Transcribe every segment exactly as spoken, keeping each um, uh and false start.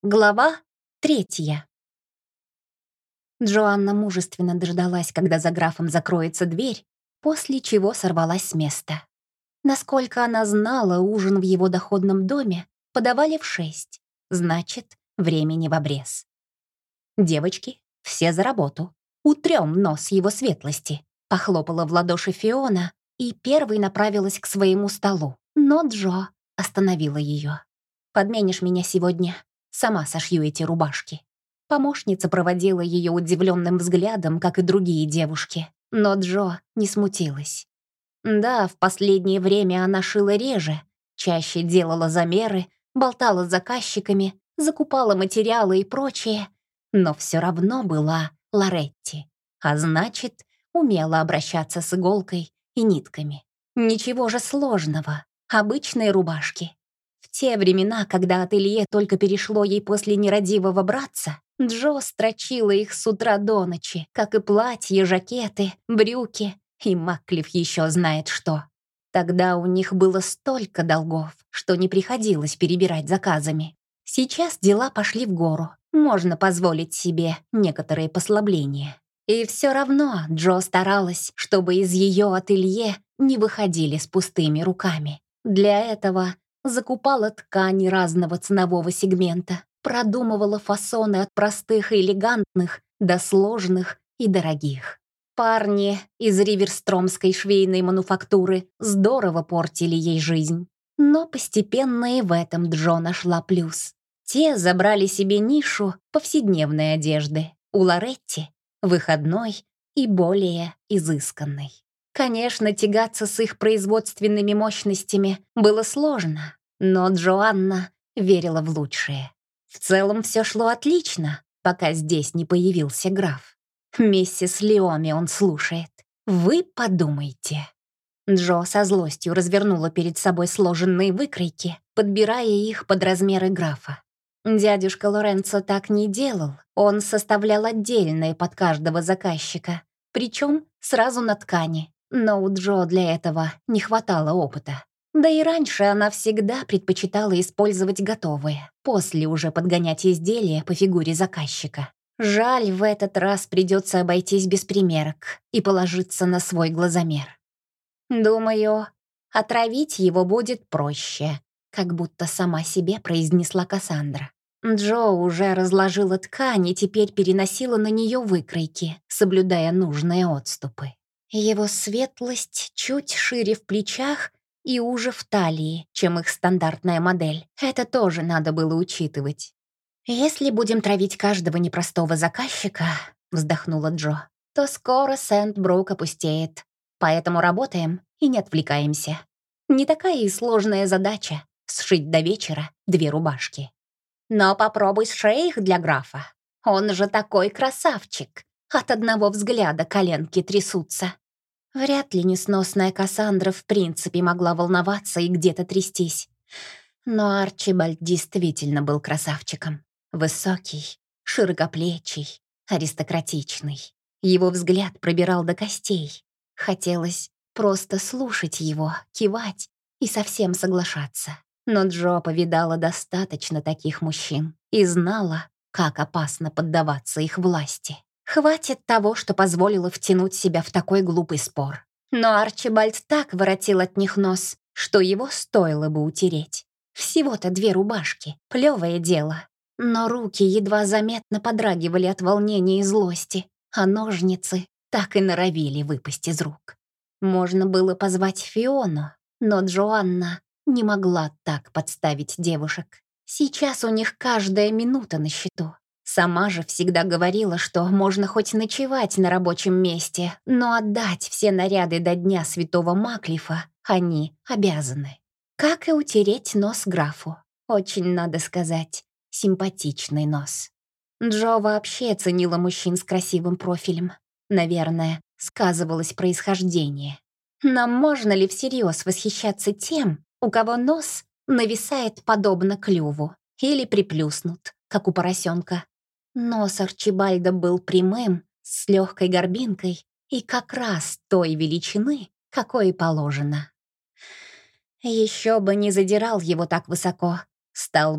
Глава третья. Джоанна мужественно дождалась, когда за графом закроется дверь, после чего сорвалась с места. Насколько она знала, ужин в его доходном доме подавали в шесть, значит, времени в обрез. «Девочки, все за работу. Утрем нос его светлости», — похлопала в ладоши Фиона и первой направилась к своему столу. Но Джо остановила ее. «Подменишь меня сегодня? Сама сошью эти рубашки». Помощница проводила ее удивленным взглядом, как и другие девушки. Но Джо не смутилась. Да, в последнее время она шила реже, чаще делала замеры, болтала с заказчиками, закупала материалы и прочее, но все равно была Лоретти, а значит, умела обращаться с иголкой и нитками. Ничего же сложного, обычные рубашки. В те времена, когда ателье только перешло ей после нерадивого братца, Джо строчила их с утра до ночи, как и платья, жакеты, брюки и Маклифф еще знает что. Тогда у них было столько долгов, что не приходилось перебирать заказами. Сейчас дела пошли в гору, можно позволить себе некоторые послабления. И все равно Джо старалась, чтобы из ее ателье не выходили с пустыми руками. Для этого закупала ткани разного ценового сегмента, продумывала фасоны от простых и элегантных до сложных и дорогих. Парни из риверстромской швейной мануфактуры здорово портили ей жизнь. Но постепенно и в этом Джо нашла плюс. Те забрали себе нишу повседневной одежды. У Лоретти — выходной и более изысканной. Конечно, тягаться с их производственными мощностями было сложно, но Джоанна верила в лучшее. В целом все шло отлично, пока здесь не появился граф. Миссис Леоми он слушает. Вы подумайте. Джо со злостью развернула перед собой сложенные выкройки, подбирая их под размеры графа. Дядюшка Лоренцо так не делал. Он составлял отдельные под каждого заказчика, причем сразу на ткани. Но у Джо для этого не хватало опыта. Да и раньше она всегда предпочитала использовать готовые, после уже подгонять изделия по фигуре заказчика. Жаль, в этот раз придется обойтись без примерок и положиться на свой глазомер. «Думаю, отравить его будет проще», как будто сама себе произнесла Кассандра. Джо уже разложила ткань и теперь переносила на нее выкройки, соблюдая нужные отступы. Его светлость чуть шире в плечах и уже в талии, чем их стандартная модель. Это тоже надо было учитывать. «Если будем травить каждого непростого заказчика», — вздохнула Джо, «то скоро Сент-Брук опустеет. Поэтому работаем и не отвлекаемся. Не такая и сложная задача — сшить до вечера две рубашки. Но попробуй сшей их для графа. Он же такой красавчик. От одного взгляда коленки трясутся». Вряд ли несносная Кассандра в принципе могла волноваться и где-то трястись. Но Арчибальд действительно был красавчиком. Высокий, широкоплечий, аристократичный. Его взгляд пробирал до костей. Хотелось просто слушать его, кивать и совсем соглашаться. Но Джо повидала достаточно таких мужчин и знала, как опасно поддаваться их власти. Хватит того, что позволило втянуть себя в такой глупый спор. Но Арчибальд так воротил от них нос, что его стоило бы утереть. Всего-то две рубашки, плевое дело. Но руки едва заметно подрагивали от волнения и злости, а ножницы так и норовили выпасть из рук. Можно было позвать Фиону, но Джоанна не могла так подставить девушек. Сейчас у них каждая минута на счету. Сама же всегда говорила, что можно хоть ночевать на рабочем месте, но отдать все наряды до Дня Святого Маклифа они обязаны. Как и утереть нос графу. Очень, надо сказать, симпатичный нос. Джо вообще ценила мужчин с красивым профилем. Наверное, сказывалось происхождение. Но можно ли всерьез восхищаться тем, у кого нос нависает подобно клюву или приплюснут, как у поросенка? Нос Арчибальда был прямым, с легкой горбинкой и как раз той величины, какой и положено. Еще бы не задирал его так высоко, стал бы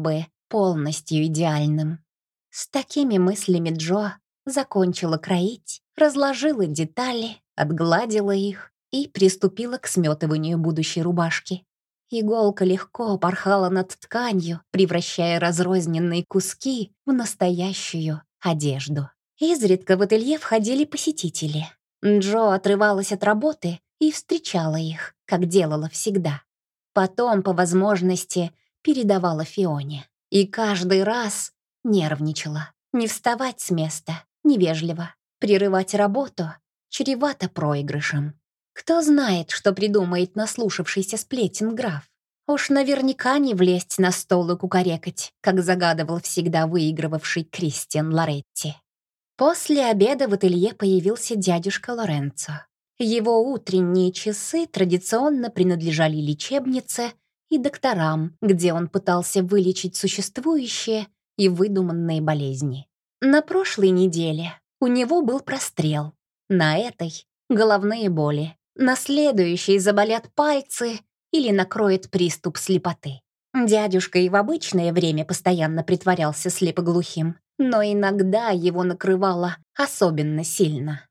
полностью идеальным. С такими мыслями Джо закончила кроить, разложила детали, отгладила их и приступила к сметыванию будущей рубашки. Иголка легко порхала над тканью, превращая разрозненные куски в настоящую одежду. Изредка в ателье входили посетители. Джо отрывалась от работы и встречала их, как делала всегда. Потом, по возможности, передавала Фионе. И каждый раз нервничала. Не вставать с места, невежливо. Прерывать работу чревато проигрышем. Кто знает, что придумает наслушавшийся сплетен граф. Уж наверняка не влезть на стол и кукарекать, как загадывал всегда выигрывавший Кристиан Лоретти. После обеда в ателье появился дядюшка Лоренцо. Его утренние часы традиционно принадлежали лечебнице и докторам, где он пытался вылечить существующие и выдуманные болезни. На прошлой неделе у него был прострел, на этой — головные боли, на следующей заболят пальцы или накроет приступ слепоты. Дядюшка и в обычное время постоянно притворялся слепоглухим, но иногда его накрывало особенно сильно.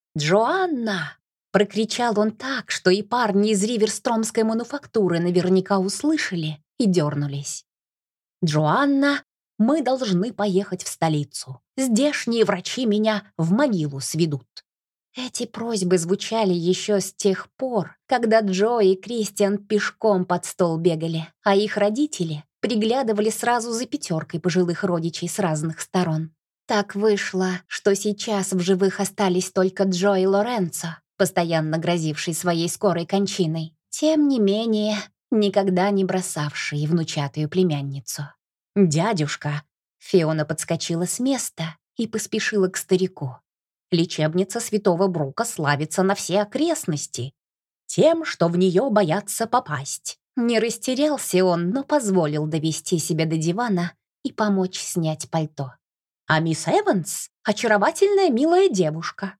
«Джоанна!» — прокричал он так, что и парни из Риверстромской мануфактуры наверняка услышали и дернулись. «Джоанна, мы должны поехать в столицу. Здешние врачи меня в могилу сведут». Эти просьбы звучали еще с тех пор, когда Джо и Кристиан пешком под стол бегали, а их родители приглядывали сразу за пятеркой пожилых родичей с разных сторон. Так вышло, что сейчас в живых остались только Джо и Лоренцо, постоянно грозивший своей скорой кончиной, тем не менее никогда не бросавший внучатую племянницу. «Дядюшка!» Фиона подскочила с места и поспешила к старику. Лечебница Святого Брука славится на все окрестности тем, что в нее боятся попасть. Не растерялся он, но позволил довести себя до дивана и помочь снять пальто. А мисс Эванс — очаровательная милая девушка.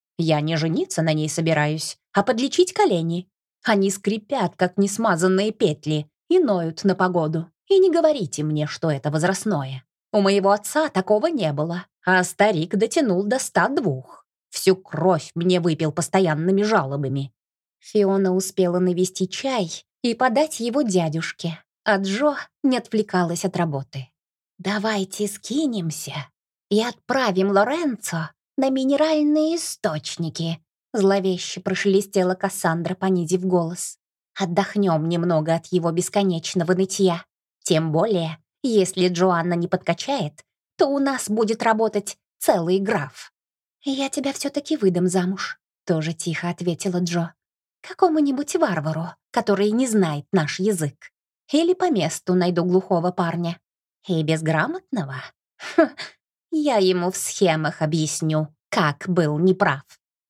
Я не жениться на ней собираюсь, а подлечить колени. Они скрипят, как несмазанные петли, и ноют на погоду. И не говорите мне, что это возрастное. У моего отца такого не было, а старик дотянул до ста двух. Всю кровь мне выпил постоянными жалобами. Фиона успела навести чай и подать его дядюшке, а Джо не отвлекалась от работы. «Давайте скинемся и отправим Лоренцо на минеральные источники», зловеще прошелестела Кассандра, понизив голос. «Отдохнем немного от его бесконечного нытья. Тем более, если Джоанна не подкачает, то у нас будет работать целый граф». «Я тебя все-таки выдам замуж», — тоже тихо ответила Джо. «Какому-нибудь варвару, который не знает наш язык. Или по месту найду глухого парня. И безграмотного? Ха, я ему в схемах объясню, как был неправ».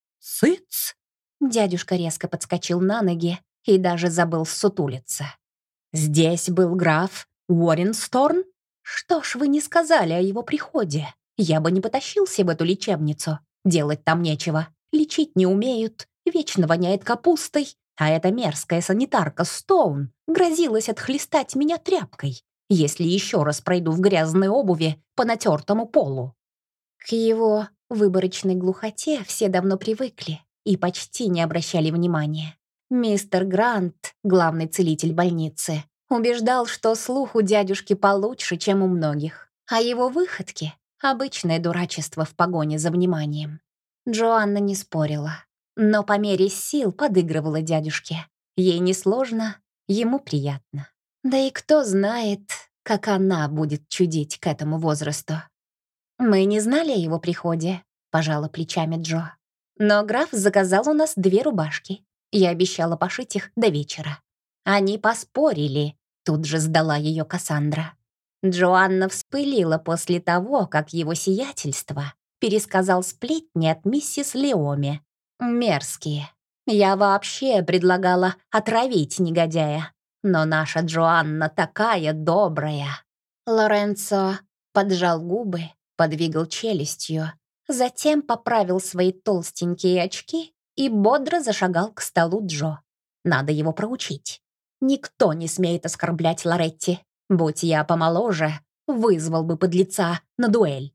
«Сыц!» Дядюшка резко подскочил на ноги и даже забыл ссутулиться. «Здесь был граф Уорренсторн? Что ж вы не сказали о его приходе? Я бы не потащился в эту лечебницу. Делать там нечего. Лечить не умеют, вечно воняет капустой, а эта мерзкая санитарка Стоун грозилась отхлестать меня тряпкой, если еще раз пройду в грязной обуви по натертому полу». К его выборочной глухоте все давно привыкли и почти не обращали внимания. Мистер Грант, главный целитель больницы, убеждал, что слух у дядюшки получше, чем у многих, а его выходки — обычное дурачество в погоне за вниманием. Джоанна не спорила, но по мере сил подыгрывала дядюшке. Ей несложно, ему приятно. Да и кто знает, как она будет чудить к этому возрасту. «Мы не знали о его приходе», — пожала плечами Джо. «Но граф заказал у нас две рубашки. Я обещала пошить их до вечера». Они поспорили, тут же сдала ее Кассандра. Джоанна вспылила после того, как его сиятельство пересказал сплетни от миссис Леоми. Мерзкие. Я вообще предлагала отравить негодяя. Но наша Джоанна такая добрая. Лоренцо поджал губы, подвигал челюстью, затем поправил свои толстенькие очки и бодро зашагал к столу Джо. Надо его проучить. Никто не смеет оскорблять Лоретти. Будь я помоложе, вызвал бы подлеца на дуэль.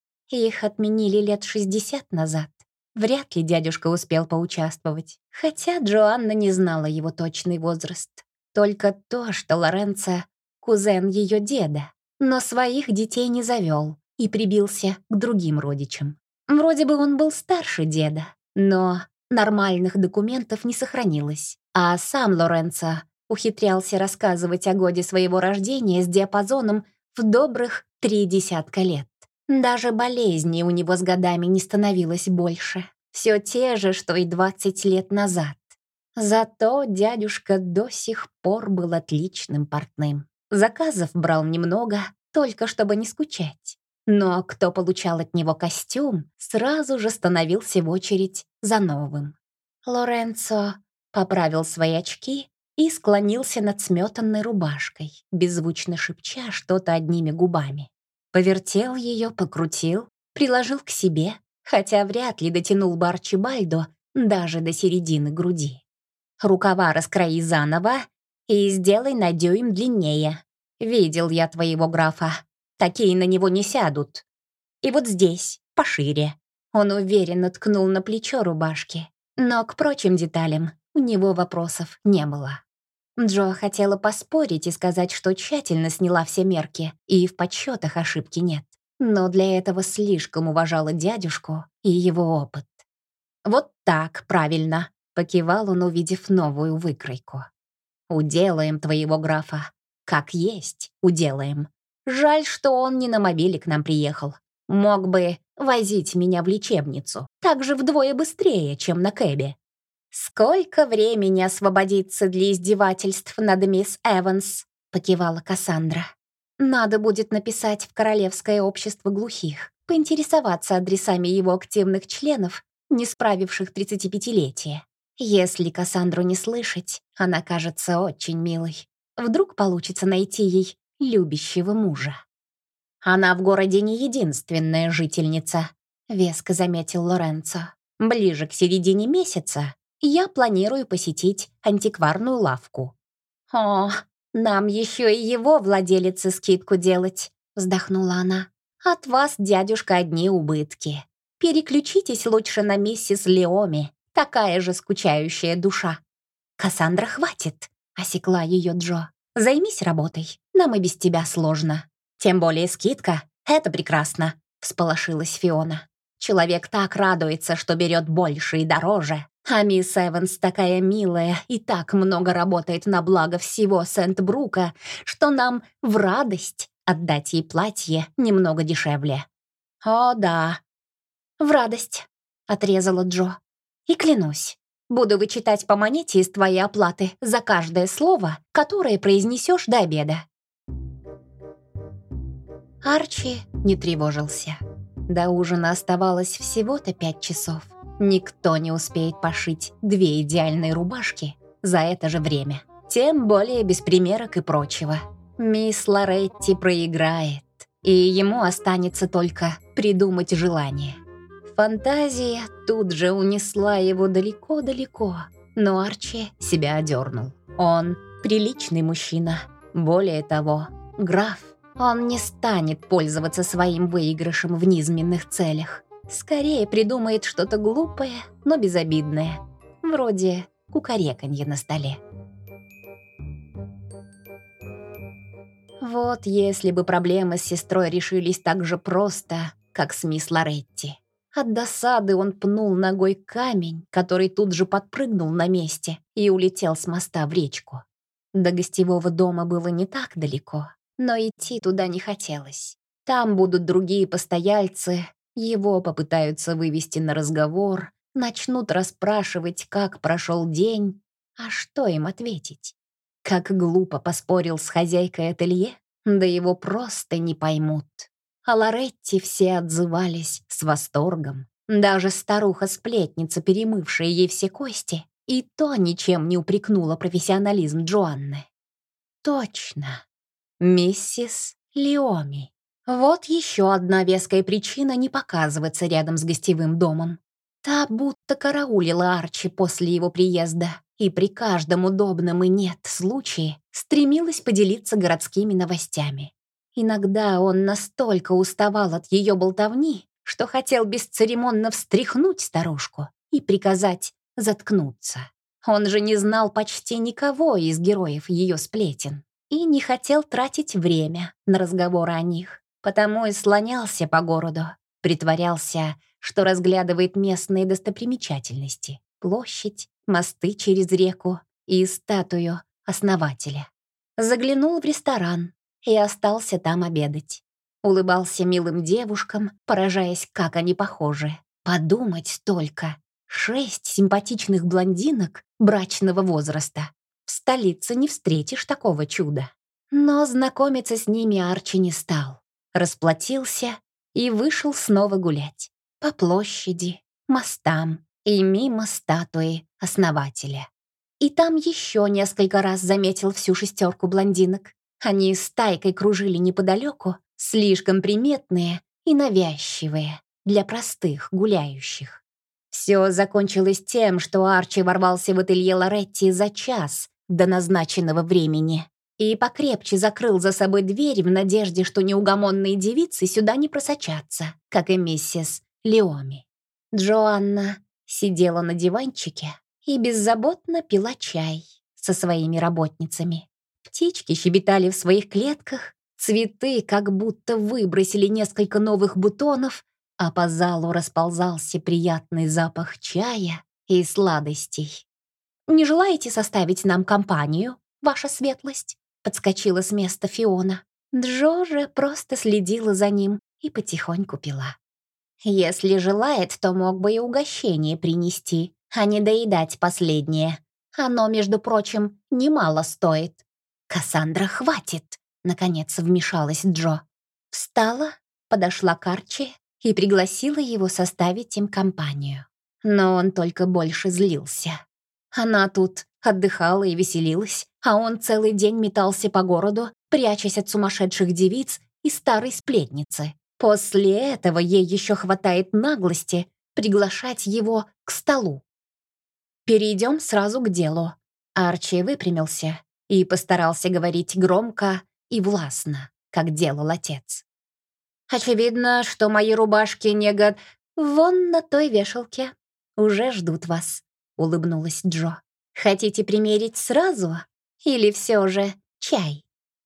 Их отменили лет шестьдесят назад. Вряд ли дядюшка успел поучаствовать, хотя Джоанна не знала его точный возраст. Только то, что Лоренцо — кузен ее деда, но своих детей не завел и прибился к другим родичам. Вроде бы он был старше деда, но нормальных документов не сохранилось, а сам Лоренцо ухитрялся рассказывать о годе своего рождения с диапазоном в добрых три десятка лет. Даже болезней у него с годами не становилось больше. Все те же, что и двадцать лет назад. Зато дядюшка до сих пор был отличным портным. Заказов брал немного, только чтобы не скучать. Но кто получал от него костюм, сразу же становился в очередь за новым. Лоренцо поправил свои очки и склонился над сметанной рубашкой, беззвучно шепча что-то одними губами. Повертел ее, покрутил, приложил к себе, хотя вряд ли дотянул бы Арчибальдо даже до середины груди. «Рукава раскрои заново и сделай на дюйм длиннее. Видел я твоего графа. Такие на него не сядут. И вот здесь, пошире». Он уверенно ткнул на плечо рубашки, но к прочим деталям у него вопросов не было. Джо хотела поспорить и сказать, что тщательно сняла все мерки, и в подсчетах ошибки нет. Но для этого слишком уважала дядюшку и его опыт. «Вот так, правильно», — покивал он, увидев новую выкройку. «Уделаем твоего графа. Как есть, уделаем. Жаль, что он не на мобиле к нам приехал. Мог бы возить меня в лечебницу. Так же вдвое быстрее, чем на кэбе». «Сколько времени освободиться для издевательств над мисс Эванс?» — покивала Кассандра. «Надо будет написать в Королевское общество глухих, поинтересоваться адресами его активных членов, не справивших тридцатипятилетие. Если Кассандру не слышать, она кажется очень милой. Вдруг получится найти ей любящего мужа». «Она в городе не единственная жительница», — веско заметил Лоренцо. «Ближе к середине месяца я планирую посетить антикварную лавку». «О, нам еще и его владелице скидку делать», — вздохнула она. «От вас, дядюшка, одни убытки. Переключитесь лучше на миссис Леоми, такая же скучающая душа». «Кассандра, хватит», — осекла ее Джо. «Займись работой, нам и без тебя сложно». «Тем более скидка — это прекрасно», — всполошилась Фиона. «Человек так радуется, что берет больше и дороже. А мисс Эванс такая милая и так много работает на благо всего Сент-Брука, что нам в радость отдать ей платье немного дешевле». «О, да, в радость», — отрезала Джо. «И клянусь, буду вычитать по монете из твоей оплаты за каждое слово, которое произнесешь до обеда». Арчи не тревожился. До ужина оставалось всего-то пять часов. Никто не успеет пошить две идеальные рубашки за это же время. Тем более без примерок и прочего. Мисс Лоретти проиграет, и ему останется только придумать желание. Фантазия тут же унесла его далеко-далеко, но Арчи себя одернул. Он приличный мужчина. Более того, граф. Он не станет пользоваться своим выигрышем в низменных целях. Скорее придумает что-то глупое, но безобидное. Вроде кукареканья на столе. Вот если бы проблемы с сестрой решились так же просто, как с мисс Лоретти. От досады он пнул ногой камень, который тут же подпрыгнул на месте и улетел с моста в речку. До гостевого дома было не так далеко, но идти туда не хотелось. Там будут другие постояльцы, его попытаются вывести на разговор, начнут расспрашивать, как прошел день. А что им ответить? Как глупо поспорил с хозяйкой ателье? Да его просто не поймут. О Лоретти все отзывались с восторгом. Даже старуха-сплетница, перемывшая ей все кости, и то ничем не упрекнула профессионализм Джоанны. Точно. Миссис Леоми. Вот еще одна веская причина не показываться рядом с гостевым домом. Та будто караулила Арчи после его приезда и при каждом удобном и нет случае стремилась поделиться городскими новостями. Иногда он настолько уставал от ее болтовни, что хотел бесцеремонно встряхнуть старушку и приказать заткнуться. Он же не знал почти никого из героев ее сплетен и не хотел тратить время на разговоры о них, потому и слонялся по городу, притворялся, что разглядывает местные достопримечательности, площадь, мосты через реку и статую основателя. Заглянул в ресторан и остался там обедать. Улыбался милым девушкам, поражаясь, как они похожи. Подумать только. Шесть симпатичных блондинок брачного возраста. В столице не встретишь такого чуда. Но знакомиться с ними Арчи не стал. Расплатился и вышел снова гулять. По площади, мостам и мимо статуи основателя. И там еще несколько раз заметил всю шестерку блондинок. Они стайкой кружили неподалеку, слишком приметные и навязчивые для простых гуляющих. Все закончилось тем, что Арчи ворвался в ателье Лоретти за час до назначенного времени и покрепче закрыл за собой дверь в надежде, что неугомонные девицы сюда не просочатся, как и миссис Леоми. Джоанна сидела на диванчике и беззаботно пила чай со своими работницами. Птички щебетали в своих клетках, цветы как будто выбросили несколько новых бутонов, а по залу расползался приятный запах чая и сладостей. «Не желаете составить нам компанию, ваша светлость?» — подскочила с места Фиона. Джо же просто следила за ним и потихоньку пила. «Если желает, то мог бы и угощение принести, а не доедать последнее. Оно, между прочим, немало стоит». «Кассандра, хватит!» — наконец вмешалась Джо. Встала, подошла к Арчи и пригласила его составить им компанию. Но он только больше злился. Она тут отдыхала и веселилась, а он целый день метался по городу, прячась от сумасшедших девиц и старой сплетницы. После этого ей еще хватает наглости приглашать его к столу. «Перейдем сразу к делу». Арчи выпрямился и постарался говорить громко и властно, как делал отец. «Очевидно, что мои рубашки не год... Вон на той вешалке. Уже ждут вас», — улыбнулась Джо. «Хотите примерить сразу? Или все же чай?»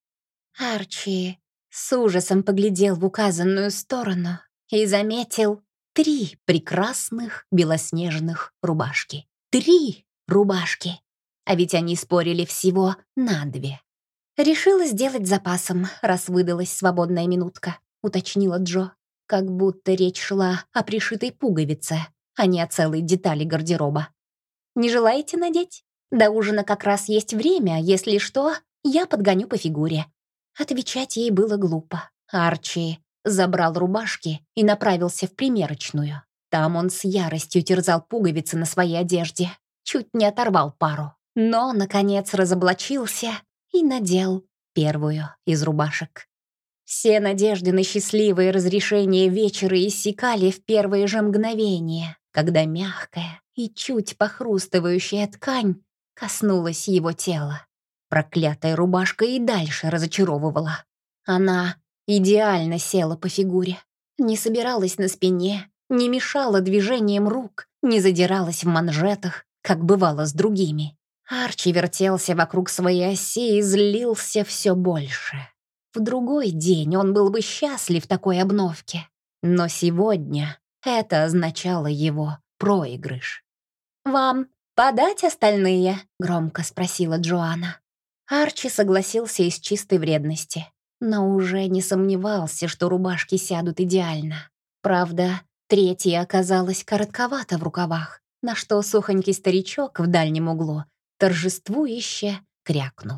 Арчи с ужасом поглядел в указанную сторону и заметил три прекрасных белоснежных рубашки. Три рубашки! А ведь они спорили всего на две. «Решила сделать запасом, раз выдалась свободная минутка», — уточнила Джо, как будто речь шла о пришитой пуговице, а не о целой детали гардероба. «Не желаете надеть? До ужина как раз есть время, если что, я подгоню по фигуре». Отвечать ей было глупо. Арчи забрал рубашки и направился в примерочную. Там он с яростью терзал пуговицы на своей одежде, чуть не оторвал пару. Но, наконец, разоблачился и надел первую из рубашек. Все надежды на счастливое разрешение вечера иссякали в первые же мгновения, когда мягкая и чуть похрустывающая ткань коснулась его тела. Проклятая рубашка и дальше разочаровывала. Она идеально села по фигуре, не собиралась на спине, не мешала движениям рук, не задиралась в манжетах, как бывало с другими. Арчи вертелся вокруг своей оси и злился все больше. В другой день он был бы счастлив такой обновке, но сегодня это означало его проигрыш. «Вам подать остальные?» — громко спросила Джоанна. Арчи согласился из чистой вредности, но уже не сомневался, что рубашки сядут идеально. Правда, третья оказалась коротковата в рукавах, на что сухонький старичок в дальнем углу торжествующе крякнул.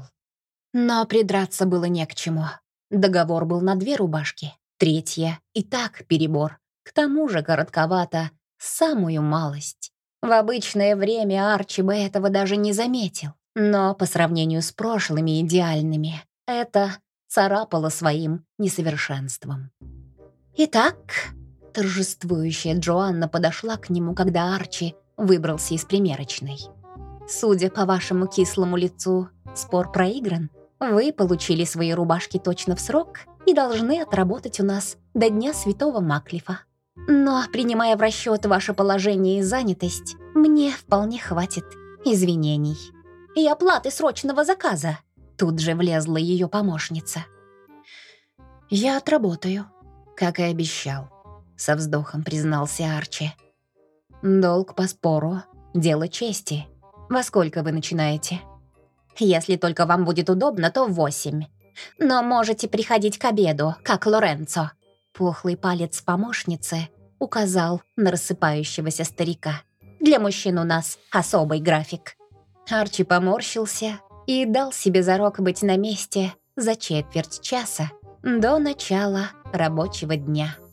Но придраться было не к чему. Договор был на две рубашки, третья и так перебор. К тому же коротковато самую малость. В обычное время Арчи бы этого даже не заметил, но по сравнению с прошлыми идеальными это царапало своим несовершенством. «Итак», — торжествующая Джоанна подошла к нему, когда Арчи выбрался из примерочной. «Судя по вашему кислому лицу, спор проигран. Вы получили свои рубашки точно в срок и должны отработать у нас до Дня Святого Маклифа. Но, принимая в расчет ваше положение и занятость, мне вполне хватит извинений. И оплаты срочного заказа. Тут же влезла ее помощница. «Я отработаю, как и обещал», — со вздохом признался Арчи. «Долг по спору — дело чести. Во сколько вы начинаете?» «Если только вам будет удобно, то в восемь. Но можете приходить к обеду, как Лоренцо». Пухлый палец помощницы указал на рассыпающегося старика. «Для мужчин у нас особый график». Арчи поморщился и дал себе зарок быть на месте за четверть часа до начала рабочего дня.